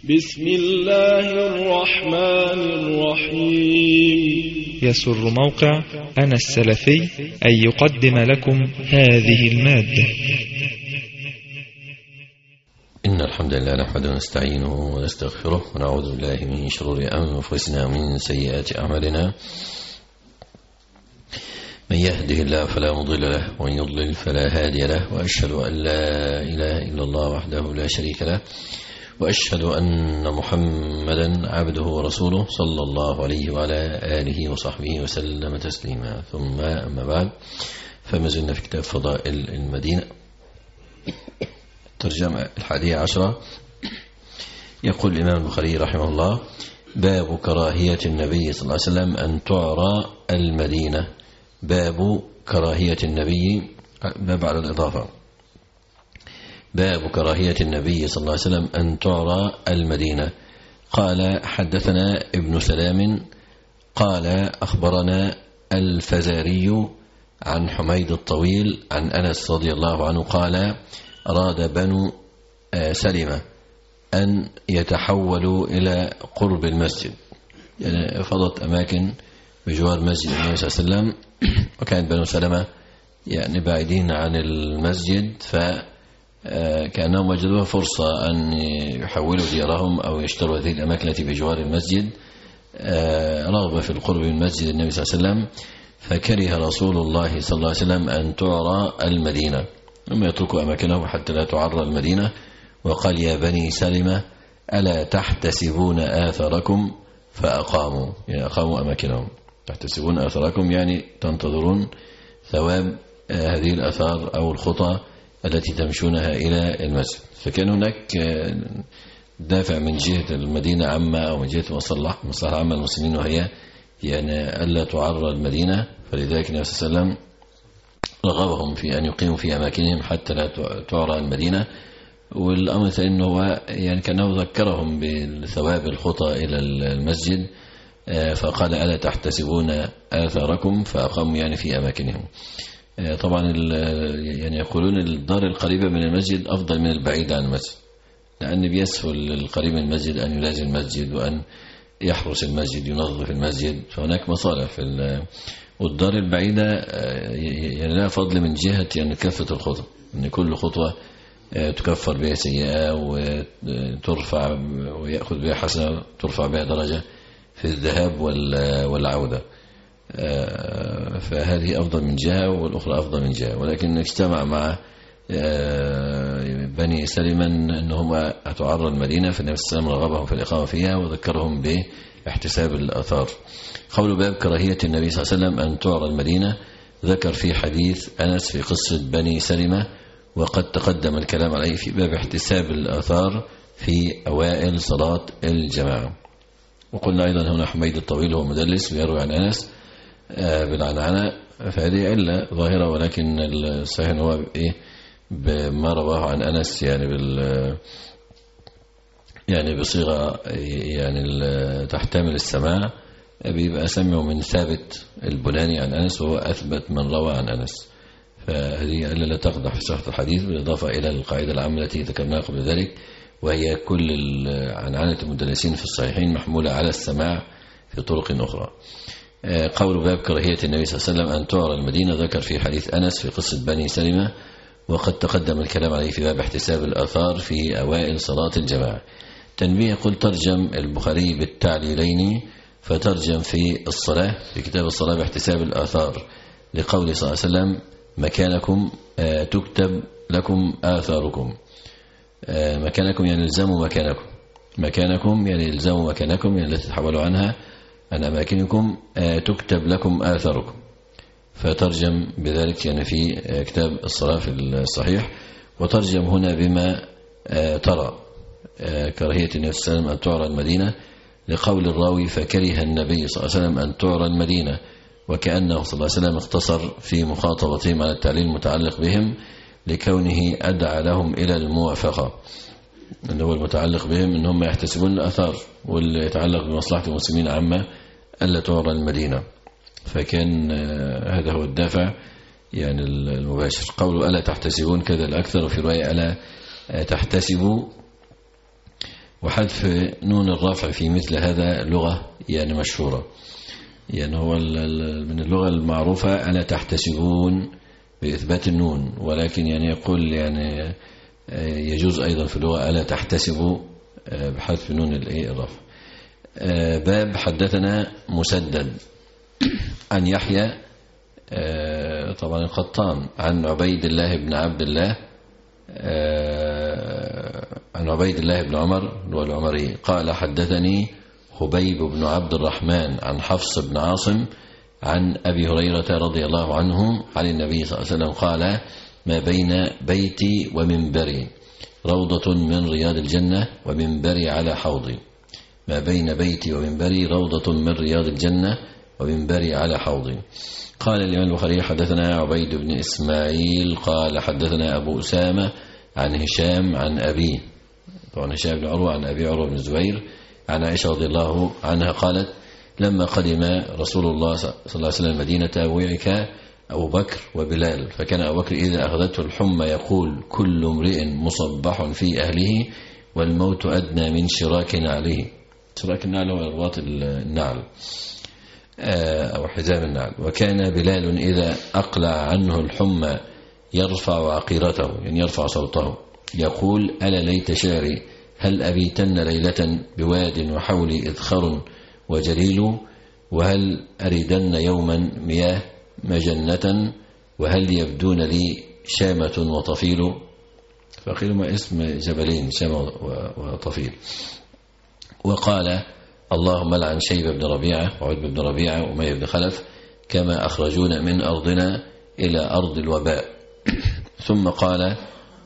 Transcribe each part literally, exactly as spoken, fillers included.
بسم الله الرحمن الرحيم. يسر موقع أنا السلفي أن يقدم لكم هذه المادة. إن الحمد لله نحمده ونستعينه ونستغفره ونعوذ بالله من شرور أنفسنا ومن سيئات أعمالنا. من يهده الله فلا مضل له ومن يضلل فلا هادي له، وأشهد أن لا إله إلا الله وحده لا شريك له، وأشهد أن محمدا عبده ورسوله صلى الله عليه وعلى آله وصحبه وسلم تسليما. ثم أما بعد، فما زلنا في كتاب فضائل المدينة، ترجمة الحادية عشرة. يقول الإمام البخاري رحمه الله: باب كراهية النبي صلى الله عليه وسلم أن تعرى المدينة. باب كراهية النبي، باب على الإضافة، باب كراهية النبي صلى الله عليه وسلم أن تعرى المدينة. قال: حدثنا ابن سلام قال: أخبرنا الفزاري عن حميد الطويل عن أنس رضي الله عنه قال: أراد بنو سلمة أن يتحولوا إلى قرب المسجد، يعني فضت أماكن بجوار مسجد النبي صلى الله عليه وسلم، وكانت بنو سلمة يعني بعيدين عن المسجد، فكأنهم وجدوا فرصة أن يحولوا ديارهم أو يشتروا هذه الأماكن التي بجوار المسجد رغبة في القرب من مسجد النبي صلى الله عليه وسلم. فكره رسول الله صلى الله عليه وسلم أن تعرى المدينة، ثم يتركوا أماكنهم حتى لا تعرى المدينة. وقال: يا بني سلمة ألا تحتسبون آثاركم؟ فأقاموا، يعني أقاموا أماكنهم. تحتسبون آثاركم يعني تنتظرون ثواب هذه الآثار أو الخطى التي تمشونها إلى المسجد. فكان هناك دافع من جهة المدينة عامة أو من جهة مصلحة عامة المسلمين، وهي يعني ألا تعرى المدينة. فلذلك النبي صلى الله عليه وسلم رغبهم في أن يقيموا في أماكنهم حتى لا تعرى المدينة. والأمر الثاني أنه يعني كأنه ذكرهم بثواب الخطى إلى المسجد، فقال: ألا تحتسبون آثاركم؟ فأقاموا يعني في أماكنهم. طبعا يعني يقولون الدار القريبة من المسجد أفضل من البعيد عن المسجد، لأن بيسهل القريب من المسجد أن يلازم المسجد وأن يحرس المسجد ينظف المسجد، فهناك مصالح في والدار البعيدة يعني لها فضل من جهة يعني كافة الخطوة، أن كل خطوة تكفر بها سيئة وترفع ويأخذ بها حسنة، ترفع بها درجة في الذهاب والعودة. فهذه أفضل من جهة والأخرى أفضل من جهة. ولكن اجتمع مع بني سلمة أنهم أتعرى المدينة، فالنبي صلى الله عليه وسلم رغبهم في الإقامة فيها وذكرهم باحتساب الآثار. قول: باب كراهية النبي صلى الله عليه وسلم أن تعرى المدينة. ذكر في حديث أنس في قصة بني سلمة، وقد تقدم الكلام عليه في باب احتساب الآثار في أوائل صلاة الجماعة. وقلنا أيضا هنا حميد الطويل هو مدلس ويروي عن أنس بالعنعنة، فهذه علة ظاهرة، ولكن الصحيح هو إيه بما رواه عن أنس يعني بال يعني بصيغة يعني تحتمل السماع، بيبقى سمعه من ثابت البناني عن أنس، وهو أثبت من روى عن أنس. فهذه علة لا تقدح في صحة الحديث، بالإضافة إلى القاعدة العامة التي ذكرناها قبل ذلك، وهي كل عنعنة المدلسين في الصحيحين محمولة على السماع في طرق أخرى. قول: باب كراهية النبي صلى الله عليه وسلم أن تعرى المدينة. ذكر في حديث أنس في قصة بني سلمة، وقد تقدم الكلام عليه في باب احتساب الآثار في أوائل صلاة الجماعة. تنبيه: يقول: ترجم البخاري بالتعليلين، فترجم في الصلاة في كتاب الصلاة باحتساب الآثار لقول صلى الله عليه وسلم: مكانكم تكتب لكم آثاركم. مكانكم يعني الزموا مكانكم، مكانكم يعني الزموا مكانكم يعني التي تحولوا عنها عن أماكنكم، تكتب لكم آثاركم. فترجم بذلك يعني في كتاب الصلاة في الصحيح. وترجم هنا بما ترى كراهية النبي صلى الله عليه وسلم أن تعرى المدينة لقول الراوي: فكره النبي صلى الله عليه وسلم أن تعرى المدينة، وكأنه صلى الله عليه وسلم اختصر في مخاطبتهم على التعليل المتعلق بهم لكونه أدعى لهم إلى الموافقة، اللي هو المتعلق بهم أنهم يحتسبون الأثار، واللي يتعلق بمصلحة المسلمين عامة ألا تعرى المدينة. فكان هذا هو الدافع يعني المباشر. قوله: ألا تحتسبون كذا الأكثر، وفي رواية: ألا تحتسبوا وحذف نون الرفع في مثل هذا لغة يعني مشهورة، يعني هو من اللغة المعروفة ألا تحتسبون بإثبات النون، ولكن يعني يقول يعني يجوز أيضا في اللغة ألا تحتسبوا بحذف نون الرفع. باب حدثنا مسدد عن يحيى طبعا القطان عن عبيد الله بن عبد الله عن عبيد الله بن عمر والعمري قال حدثني خبيب بن عبد الرحمن عن حفص بن عاصم عن أبي هريرة رضي الله عنه عن النبي صلى الله عليه وسلم قال ما بين بيتي ومنبري روضة من رياض الجنة ومنبري على حوضي. ما بين بيتي ومنبري روضة من رياض الجنة ومنبري على حوضي. قال الإمام البخاري حدثنا عبيد بن إسماعيل قال حدثنا أبو أسامة عن هشام عن أبيه، طبعا هشام بن عروة عن أبي عروة بن الزبير عن عائشة رضي الله عنها قالت لما قدم رسول الله صلى الله عليه وسلم المدينة وعك أبو بكر وبلال، فكان أبو بكر إذا أخذته الحمى يقول كل امرئ مصبح في أهله والموت أدنى من شراك نعله. شراك النعل هو رباط النعل أو حزام النعل. وكان بلال إذا أقلع عنه الحمى يرفع عقيرته، يعني يرفع صوته يقول ألا ليت شعري هل أبيتن ليلة بواد وحولي إذخر وجليل، وهل أردن يوما مياه مجنة، وهل يبدون لي شامة وطفيل. فقيل ما اسم جبلين شامة وطفيل. وقال اللهم لعن شيبة بن ربيعة وعتبة بن ربيعة وأمية بن خلف كما أخرجونا من أرضنا إلى أرض الوباء. ثم قال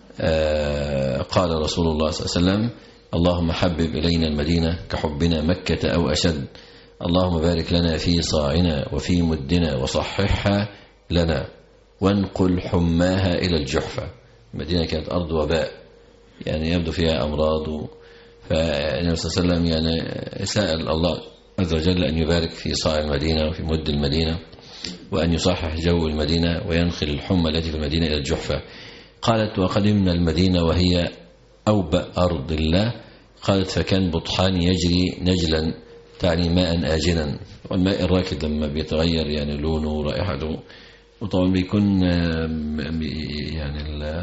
آه قال رسول الله صلى الله عليه وسلم اللهم حبب إلينا المدينة كحبنا مكة أو أشد، اللهم بارك لنا في صاعنا وفي مدنا وصححها لنا وانقل حماها إلى الجحفة. المدينة كانت أرض وباء يعني يبدو فيها أمراض، فالنبي صلى الله عليه وسلم يعني سأل الله عز وجل أن يبارك في صاع المدينة وفي مد المدينة وأن يصحح جو المدينة وينقل الحمى التي في المدينة إلى الجحفة. قالت وقدمنا المدينة وهي أوبأ أرض الله. قالت فكان بطحان يجري نجلا تعني ماء آجنا، والماء الراكد لما بيتغير يعني لونه ورائحته، وطبعا بيكون يعني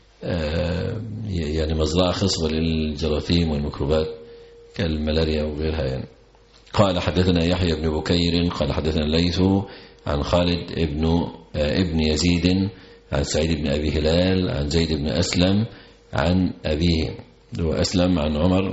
يعني مزرعة خصبة للجراثيم والميكروبات كالملاريا وغيرها يعني. قال حدثنا يحيى بن بكير قال حدثنا الليث عن خالد ابن ابن يزيد عن سعيد بن أبي هلال عن زيد بن أسلم عن أبيه وأسلم عن عمر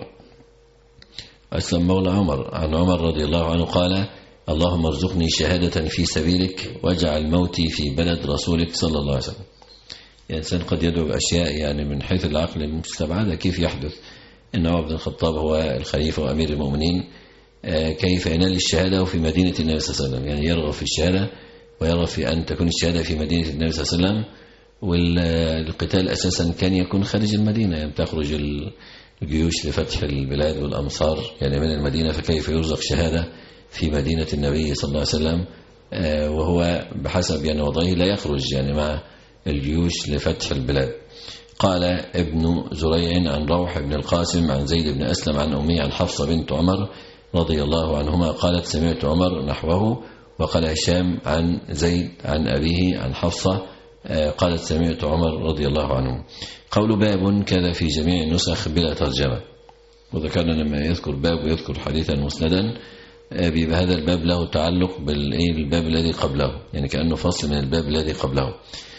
أسلم مولى عمر عن عمر رضي الله عنه قال اللهم ارزقني شهادة في سبيلك واجعل موتي في بلد رسولك صلى الله عليه وسلم. يعني الإنسان قد يدعو بأشياء يعني من حيث العقل مستبعدة كيف يحدث. إن عمر بن الخطاب هو الخليفة وأمير المؤمنين، كيف ينال الشهادة في مدينة النبي صلى الله عليه وسلم، يعني يرغب في الشهادة ويرغب في أن تكون الشهادة في مدينة النبي صلى الله عليه وسلم. والقتال أساسا كان يكون خارج المدينة، يعني تخرج الجيوش لفتح البلاد والأمصار يعني من المدينة، فكيف يرزق شهادة في مدينة النبي صلى الله عليه وسلم وهو بحسب يعني وضعه لا يخرج يعني مع الجيوش لفتح البلاد. قال ابن زريع عن روح بن القاسم عن زيد بن أسلم عن أمي عن حفصة بنت عمر رضي الله عنهما قالت سمعت عمر نحوه. وقال هشام عن زيد عن أبيه عن حفصة قالت سمعت عمر رضي الله عنه. قول باب كذا في جميع النسخ بلا ترجمة، وذكرنا لما يذكر باب ويذكر حديثا مسندا بيبقى هذا الباب له تعلق بالباب الذي قبله، يعني كأنه فصل من الباب الذي قبله.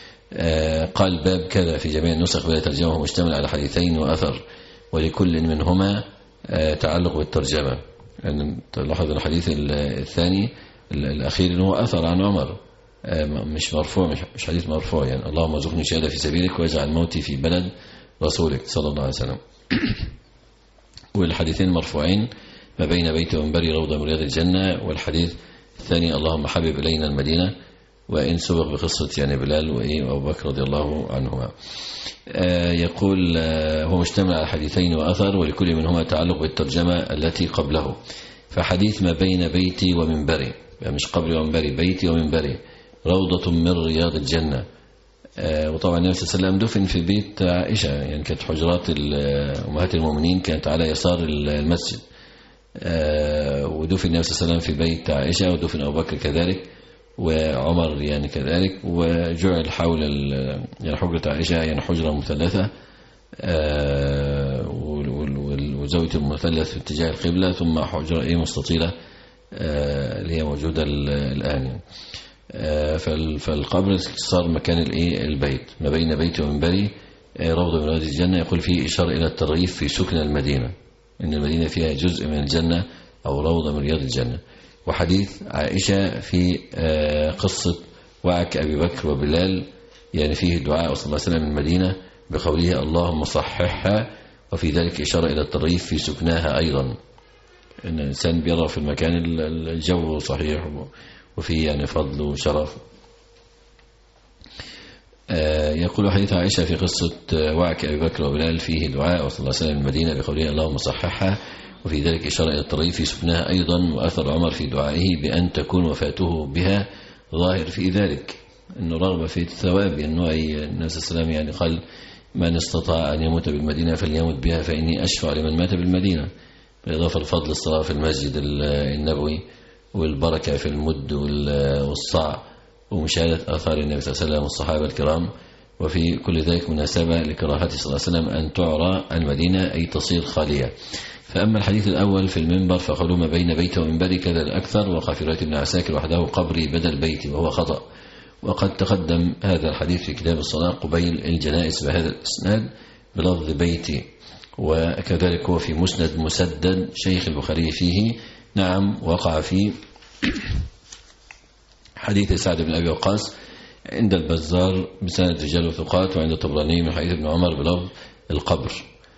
قال باب كذا في جميع النسخ بلا ترجمة مشتمل على حديثين وأثر ولكل منهما تعلق بالترجمة. يعني تلاحظ الحديث الثاني الأخير أنه أثر عن عمر مش مرفوع، مش حديث مرفوع، يعني اللهم ارزقني شهادة في سبيلك واجعل موتي في بلد رسولك صلى الله عليه وسلم. والحديثين مرفوعين ما بين بيتي ومنبري روضة من رياض الجنة، والحديث الثاني اللهم حبب إلينا المدينة، وإن سبق بقصة يعني بلال وأبو بكر رضي الله عنهما. آه يقول آه هو مشتمل على حديثين وأثر ولكل منهما تعلق بالترجمة التي قبله. فحديث ما بين بيتي ومنبري، يعني مش قبري ومنبري، بيتي ومنبري روضة من رياض الجنة، وطبعا النبي صلى الله عليه وسلم دفن في بيت عائشة، يعني كانت حجرات أمهات المؤمنين كانت على يسار المسجد، ودفن النبي صلى الله عليه وسلم في بيت عائشة، ودفن أبو بكر كذلك وعمر يعني كذلك، وجعل حول يعني حجرة عائشة يعني حجرة مثلثة وزاوية مثلث في اتجاه القبلة، ثم حجرة ايه مستطيلة اللي هي موجودة الآن. فالقبر صار مكان الايه البيت، ما بين بيتي ومنبري روضة من رياض الجنة. يقول فيه إشارة إلى الترغيب في سكن المدينة، إن المدينة فيها جزء من الجنة أو روضة من رياض الجنة. وحديث عائشة في قصة وعك أبي بكر وبلال يعني فيه دعاء صلى الله عليه وسلم المدينة بقوله اللهم صححها، وفي ذلك إشارة إلى الترغيب في سكناها أيضا، إن الإنسان بيرى في المكان الجو صحيح وفيه يعني فضل وشرف. يقول حديث عائشة في قصة وعك أبي بكر وبلال فيه دعاء صلى الله عليه وسلم المدينة بقوله اللهم صححها، وفي ذلك إشارة إلى الترغيب في سكنها أيضا. وأثر عمر في دعائه بأن تكون وفاته بها ظاهر في ذلك، أنه رغبة في الثواب، أنه أي النبي صلى الله عليه وسلم يعني قال من استطاع أن يموت بالمدينة فليموت بها فإني أشفع لمن مات بالمدينة، بالإضافة لفضل الصلاة في المسجد النبوي والبركة في المد والصاع ومشاهدة آثار النبي صلى الله عليه وسلم والصحابة الكرام. وفي كل ذلك مناسبة لكراهته صلى الله عليه وسلم أن تعرى المدينة أي تصير خالية. فأما الحديث الأول في المنبر فقالوا ما بين بيت ومنبري كذا الأكثر، وقع في رواية ابن عساكر وحده قبري بدل بيتي، وهو خطأ. وقد تقدم هذا الحديث في كتاب الصلاة قبيل الجنائز بهذا الإسناد بلفظ بيتي، وكذلك هو في مسند مسدد شيخ البخاري فيه. نعم وقع في حديث سعد بن أبي وقاص عند البزار بسند رجال وثقات، وعند الطبراني من حديث ابن عمر بلفظ القبر.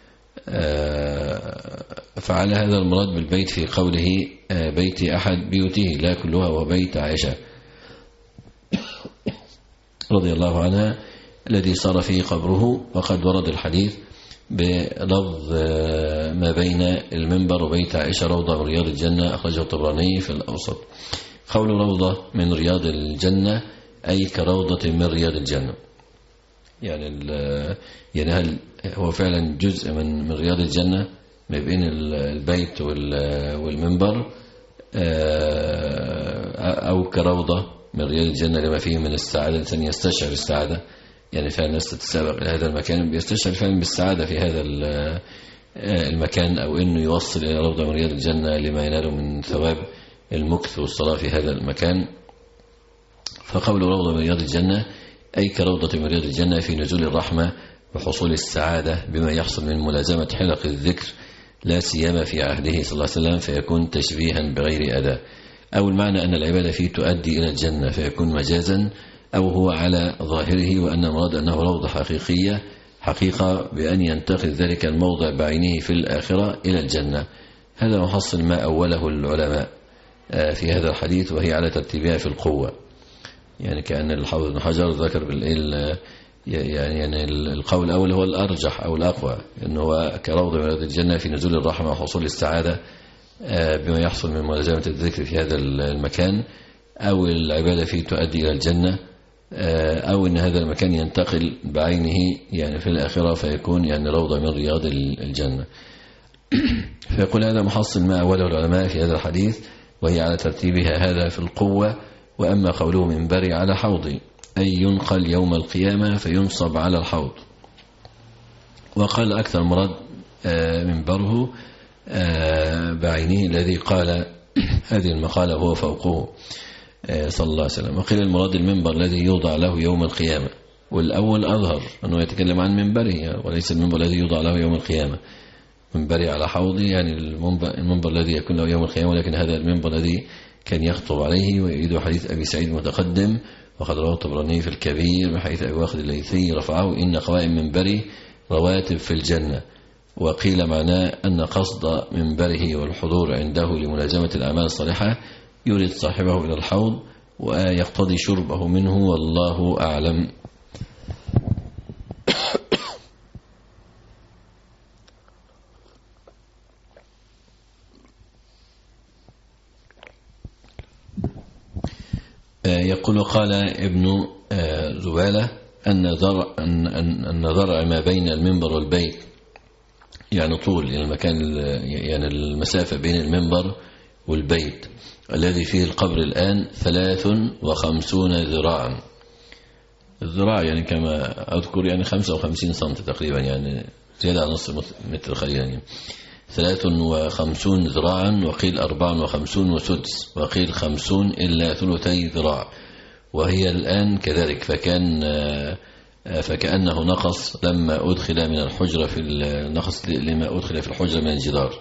فعلى هذا المراد بالبيت في قوله بيت أحد بيوته لا كلها، وبيت عائشة رضي الله عنها الذي صار فيه قبره. وقد ورد الحديث بلفظ ما بين المنبر وبيت عائشة روضة من رياض الجنة، أخرجه الطبراني في الأوسط. قول روضة من رياض الجنة أي كروضة من رياض الجنة، يعني يعني هل هو فعلا جزء من من رياض الجنة ما بين البيت والمنبر، أو كروضة من رياض الجنة لما فيه من السعادة، الإنسان يستشعر السعادة، يعني فعلا الناس تتسابق إلى هذا المكان بيستشعر فعلا بالسعادة في هذا المكان، أو إنه يوصل إلى روضة من رياض الجنة لما يناله من ثواب المكث والصلاة في هذا المكان. فقول روضة من رياض الجنة أي كروضة من رياض الجنة في نزول الرحمة وحصول السعادة بما يحصل من ملازمة حلق الذكر، لا سيما في عهده صلى الله عليه وسلم، فيكون تشبيها بغير أداء. أو المعنى أن العبادة فيه تؤدي إلى الجنة فيكون مجازا، أو هو على ظاهره، وأن مراد أنه روضة حقيقية حقيقة بأن ينتقل ذلك الموضع بعينه في الآخرة إلى الجنة. هذا محصل ما أوله العلماء في هذا الحديث، وهي على ترتيبها في القوة، يعني كأن الحافظ بن حجر ذكر بالإل يعني يعني القول الأول هو الأرجح أو الأقوى، أنه هو كروضة من رياض الجنة في نزول الرحمة وحصول السعادة بما يحصل من ملازمة الذكر في هذا المكان، أو العبادة فيه تؤدي إلى الجنة، أو أن هذا المكان ينتقل بعينه يعني في الآخرة فيكون يعني روضة من رياض الجنة. فيقول هذا محصل ما أوله العلماء في هذا الحديث، وهي على ترتيبها هذا في القوة. وأما قوله منبري على حوضي أي ينقل يوم القيامة فينصب على الحوض. وقال أكثر مراد منبره بعينه الذي قال هذه المقالة هو فوقه صلى الله عليه وسلم. وقيل المراد المنبر الذي يوضع له يوم القيامة، والأول أظهر أنه يتكلم عن منبره وليس المنبر الذي يوضع له يوم القيامة. منبري على حوضي يعني المنبر, المنبر الذي يكون له يوم القيامة، ولكن هذا المنبر الذي كان يخطب عليه. ويريد حديث أبي سعيد المتقدم وقد رواه الطبراني في الكبير من حديث أبي واخد الليثي رفعه إن قوائم منبري رواتب في الجنة. وقيل معناه أن قصد منبره والحضور عنده لملازمة الأعمال الصالحة يريد صاحبه إلى الحوض ويقتضي شربه منه، والله أعلم. يقول قال ابن زبالة أن ذرع, أن, أن ذرع ما بين المنبر والبيت، يعني طول المكان يعني المسافة بين المنبر والبيت الذي فيه القبر الآن ثلاث وخمسون ذراعا. الذراع يعني كما أذكر يعني خمسة وخمسين سنتي تقريبا، يعني زيادة على نصف متر خليلا، يعني ثلاث وخمسون ذراعا، وقيل أربع وخمسون وسدس، وقيل خمسون إلا ثلثي ذراع، وهي الآن كذلك. فكان فكأنه نقص لما أدخل من الحجرة في النقص لما أدخل في الحجرة من الجدار،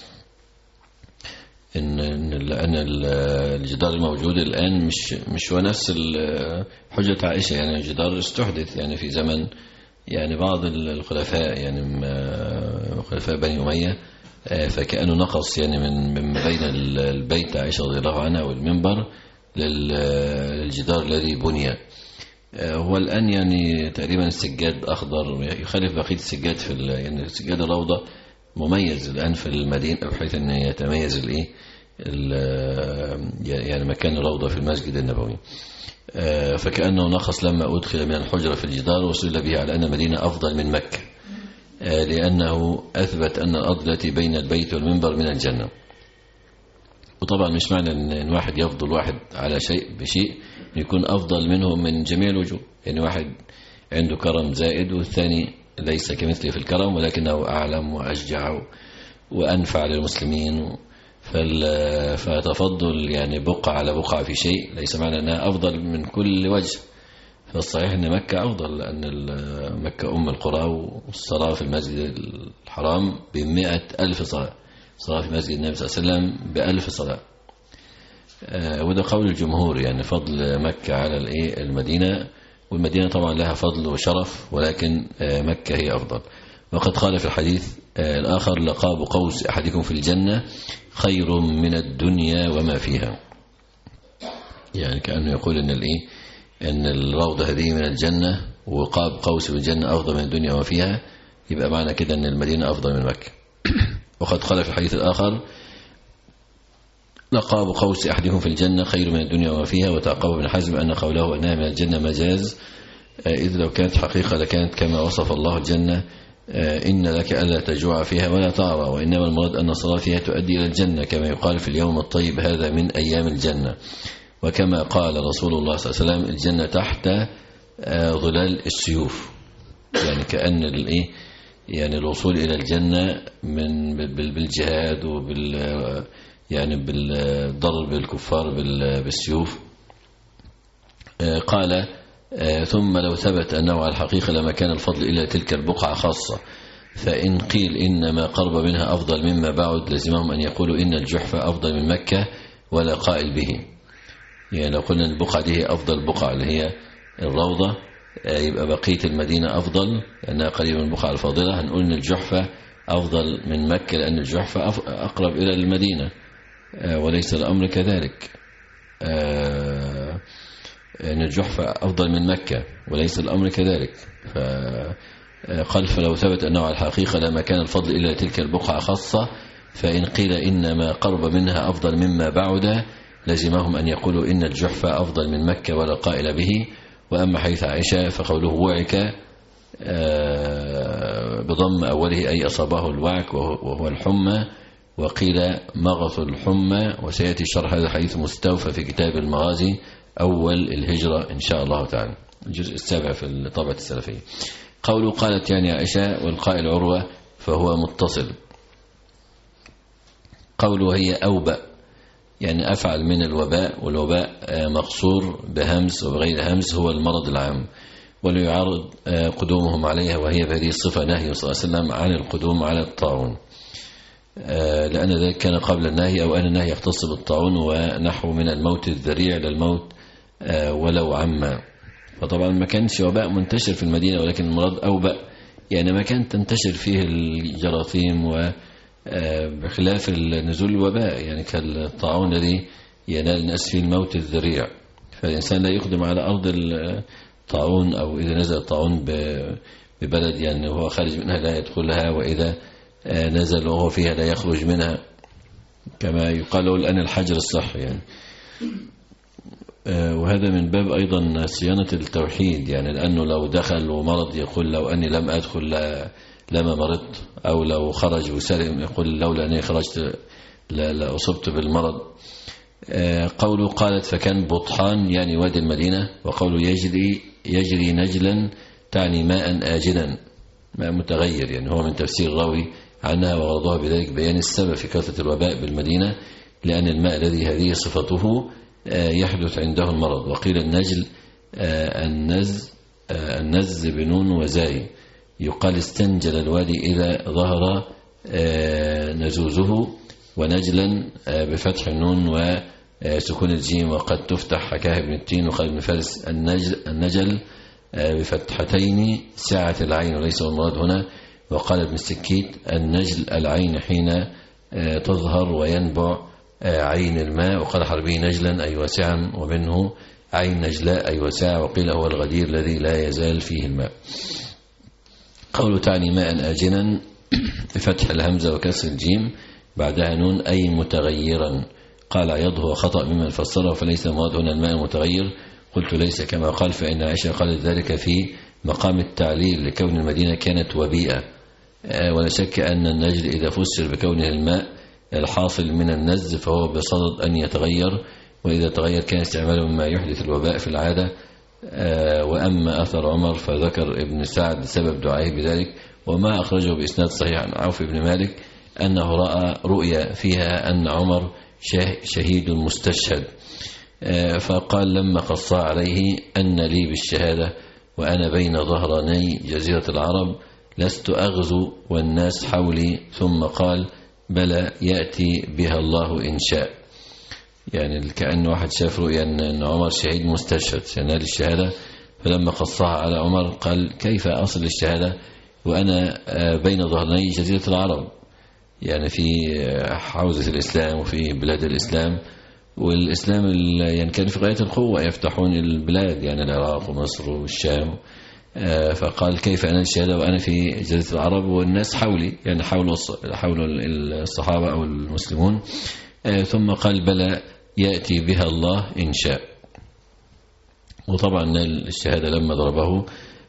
إن أن الجدار الموجود الآن مش مش هو نفس حجرة عائشة، يعني الجدار استحدث يعني في زمن يعني بعض الخلفاء، يعني خلفاء بني أمية، فكأنه نقص يعني من من بين البيت عائشة رضي الله عنها والمنبر للجدار الذي بني. هو الآن يعني تقريبا السجاد أخضر يخالف بقية السجاد في يعني سجاد الروضة مميز الآن في المدينة، بحيث أن يتميز الإيه يعني مكان الروضة في المسجد النبوي. فكأنه نقص لما أدخل من الحجرة في الجدار، وسئل به على أن المدينة أفضل من مكة، لأنه أثبت أن الأرض التي بين البيت والمنبر من الجنة. وطبعا مش معنى أن واحد يفضل واحد على شيء بشيء يكون أفضل منه من جميع الوجوه، يعني واحد عنده كرم زائد والثاني ليس كمثله في الكرم، ولكنه أعلم وأشجع وأنفع للمسلمين. فتفضل يعني بقعة على بقعة في شيء ليس معنى أنها أفضل من كل وجه. فالصحيح أن مكة أفضل، لأن مكة أم القرى، والصلاة في المسجد الحرام بمئة ألف صلاة، صلاة في مسجد النبي صلى الله عليه وسلم بألف صلاة. وده قول الجمهور، يعني فضل مكة على المدينة، والمدينة طبعا لها فضل وشرف، ولكن مكة هي أفضل. وقد قال في الحديث الآخر: لقاب قوس أحدكم في الجنة خير من الدنيا وما فيها. يعني كأنه يقول أن الإيه أن الروضة هذه من الجنة، وقاب قوس في الجنة أفضل من الدنيا وما فيها، يبقى معنى كده أن المدينة أفضل من مكة. وقد قال في الحديث الآخر: لقاب قوس أحدكم في الجنة خير من الدنيا وما فيها. وتعقب ابن حزم أن قوله أنها من الجنة مجاز، إذ لو كانت حقيقة لكانت كما وصف الله الجنة: إن لك ألا تجوع فيها ولا تعرى. وإنما المراد أن الصلاة فيها تؤدي إلى الجنة، كما يقال في اليوم الطيب هذا من أيام الجنة. وكما قال رسول الله صلى الله عليه وسلم: الجنة تحت ظلال السيوف. يعني كأن الإيه يعني الوصول إلى الجنة من بالجهاد وبال يعني بالضرب الكفار بالسيوف. قال: ثم لو ثبت أنه على الحقيقة لما كان الفضل إلا تلك البقعة خاصة، فإن قيل إنما قرب منها أفضل مما بعد لزمهم أن يقولوا إن الجحفة أفضل من مكة ولا قائل به. يعني لو قلنا البقعة دي هي أفضل بقعة اللي هي الروضة، يبقى بقية المدينة أفضل لأنها قريبة من البقعة الفاضلة. هنقول إن الجحفة أفضل من مكة لأن الجحفة أقرب إلى المدينة، وليس الأمر كذلك. أن الجحفة أفضل من مكة وليس الأمر كذلك. فقال: فلو ثبت أنه على الحقيقة لما كان الفضل إلا تلك البقعة خاصة، فإن قيل إنما قرب منها أفضل مما بعد لزمهم أن يقولوا إن الجحفة أفضل من مكة ولا قائل به. وأما حديث عائشة فقوله وعك بضم أوله أي أصابه الوعك وهو الحمى، وقيل مغص الحمى. وسيأتي شرح هذا الحديث مستوفى في كتاب المغازي أول الهجرة إن شاء الله تعالى، الجزء السابع في الطبعة السلفية. قوله قالت يعني عائشة والقائل عروة فهو متصل. قوله هي أوبأ يعني أفعل من الوباء، والوباء مقصور بهمز وبغير همز هو المرض العام، وليعرض قدومهم عليها وهي بهذه الصفة نهي صلى الله عليه وسلم عن القدوم على الطاعون، لأن ذلك كان قبل النهي، أو أن النهي يختص بالطاعون ونحو من الموت الذريع للموت ولو عما. فطبعا ما كانش وباء منتشر في المدينة، ولكن المراد أوبأ يعني ما كان تنتشر فيه الجراثيم، وبخلاف النزول الوباء يعني كالطاعون الذي ينال الناس فيه الموت الذريع. فالإنسان لا يقدم على أرض الطاعون، أو إذا نزل الطاعون ببلد يعني وهو خارج منها لا يدخلها، وإذا نزل وهو فيها لا يخرج منها، كما يقال له الآن الحجر الصحي يعني. وهذا من باب أيضا صيانة التوحيد، يعني لأنه لو دخل ومرض يقول لو أني لم أدخل لما مرضت، أو لو خرج وسلم يقول لولا أني خرجت لأصبت بالمرض. قوله قالت فكان بطحان يعني وادي المدينة، وقوله يجري يجري نجلا تعني ماء آجلا، ماء متغير، يعني هو من تفسير راوي عنها وغرضها بذلك بيان السبب في كثرة الوباء بالمدينة، لأن الماء الذي هذه صفته يحدث عنده المرض. وقيل النجل النز النز بنون وزاي، يقال استنجل الوادي إذا ظهر نزوزه، ونجلا بفتح النون وسكون الجيم، وقد تفتح حكاها ابن التين وقال ابن فارس النجل, النجل بفتحتين سعة العين وليس المراد هنا. وقال ابن السكيت النجل العين حين تظهر وينبع عين الماء. وقال حربي نجلا أي واسعا، ومنه عين نجلاء أي واسعة، وقيل هو الغدير الذي لا يزال فيه الماء. قوله تعني ماء آجنا بفتح الهمزة وكسر الجيم بعدها نون أي متغيرا. قال عياض هو خطأ ممن فسره، فليس المراد هنا الماء المتغير. قلت ليس كما قال، فإن عائشة قالت ذلك في مقام التعليل لكون المدينة كانت وبيئة. ولا شك أن النجل إذا فسر بكونه الماء الحاصل من النز فهو بصدد أن يتغير، وإذا تغير كان استعماله مما يحدث الوباء في العادة. وأما أثر عمر فذكر ابن سعد سبب دعائه بذلك، وما أخرجه بإسناد صحيح عن عوف بن مالك أنه رأى رؤيا فيها أن عمر شهيد مستشهد، فقال لما قص عليه أن لي بالشهادة وأنا بين ظهراني جزيرة العرب لست أغزو والناس حولي، ثم قال بلى يأتي بها الله إن شاء. يعني كأن واحد شاف رؤيا أن عمر شهيد مستشهد سينال الشهادة، فلما قصها على عمر قال كيف أصل الشهادة وأنا بين ظهراني جزيرة العرب، يعني في حوزة الإسلام وفي بلاد الإسلام، والإسلام يعني كان في غاية القوة يفتحون البلاد، يعني العراق ومصر والشام. فقال كيف أنا الشهادة وأنا في جزيرة العرب والناس حولي، يعني حول حول الصحابة أو المسلمون. ثم قال بلى يأتي بها الله إن شاء. وطبعا نال الشهادة لما ضربه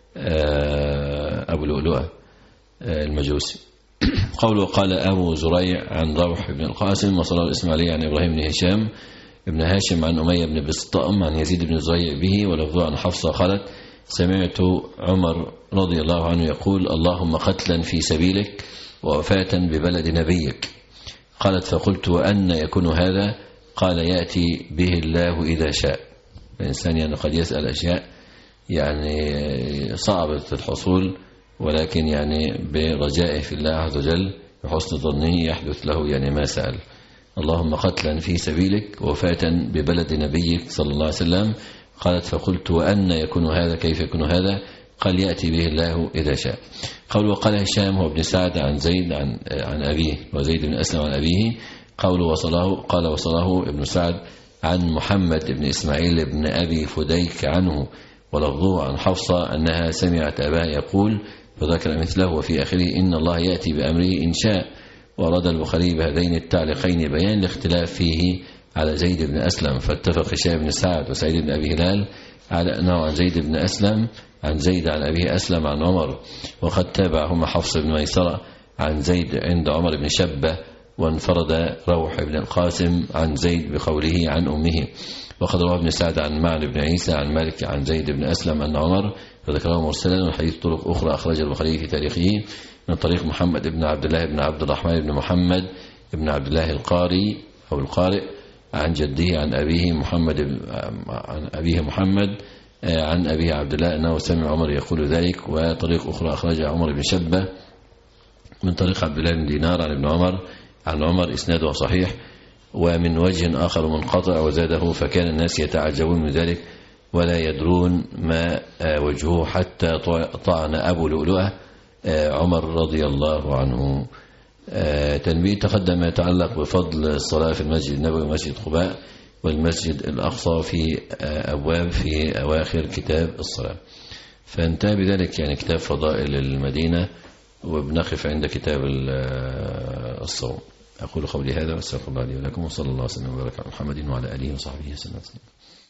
أبو لؤلؤة المجوسي. قوله قال أبو زريع عن روح بن القاسم، وصله الإسماعيلي عن إبراهيم بن هشام ابن هاشم عن أمية بن بسطام عن يزيد بن زريع به، ولفظه عن حفصة قالت سمعت عمر رضي الله عنه يقول اللهم قتلا في سبيلك ووفاة ببلد نبيك. قالت فقلت وأن يكون هذا؟ قال يأتي به الله إذا شاء. الإنسان يعني قد يسأل أشياء يعني صعبة الحصول، ولكن يعني برجائه في الله عز وجل بحسن ظنه يحدث له يعني ما سأل. اللهم قتلا في سبيلك ووفاة ببلد نبيك صلى الله عليه وسلم. قالت فقلت وأن يكون هذا؟ كيف يكون هذا؟ قال يأتي به الله إذا شاء. قول وقال هشام هو ابن سعد عن زيد عن, عن أبيه وزيد بن أسلم عن أبيه. قول وصله قال وصله ابن سعد عن محمد بن إسماعيل بن أبي فديك عنه، ولفظه عن حفصة أنها سمعت أباه يقول فذكر مثله، وفي آخره إن الله يأتي بأمره إن شاء. ورد البخاري بهذين التعليقين بيان الاختلاف فيه على زيد بن أسلم، فاتفق هشام بن سعد وسعيد بن أبي هلال على أنه عن زيد بن أسلم عن زيد عن أبيه أسلم عن عمر، وقد تابعهما حفص بن ميسرة عن زيد عند عمر بن شبة، وانفرد روح بن القاسم عن زيد بقوله عن أمه. وقد روى ابن سعد عن معن بن عيسى عن مالك عن زيد بن أسلم أن عمر، فذكره مرسلا، والحديث طرق أخرى أخرج البخاري في تاريخه من طريق محمد بن عبد الله بن عبد الرحمن بن محمد بن عبد الله القاري أو القارئ عن جده عن أبيه محمد عن أبيه محمد عن أبيه عبد الله أنه سمع عمر يقول ذلك. وطريق أخرى أخرجها عمر بن شبة من طريق عبد الله بن دينار عن ابن عمر عن عمر إسناده صحيح، ومن وجه آخر منقطع وزاده فكان الناس يتعجبون من ذلك ولا يدرون ما وجهه حتى طعن أبو لؤلؤة عمر رضي الله عنه. تنبيه تقدم يتعلق بفضل الصلاة في المسجد النبوي ومسجد قباء والمسجد الأقصى في أبواب في أواخر كتاب الصلاة، فانتهى بذلك يعني كتاب فضائل المدينة، وبنقف عند كتاب الصوم. أقول قولي هذا واستغفر الله لي ولكم، وصلى الله وسلم وبارك على محمد وعلى آله وصحبه وسلم.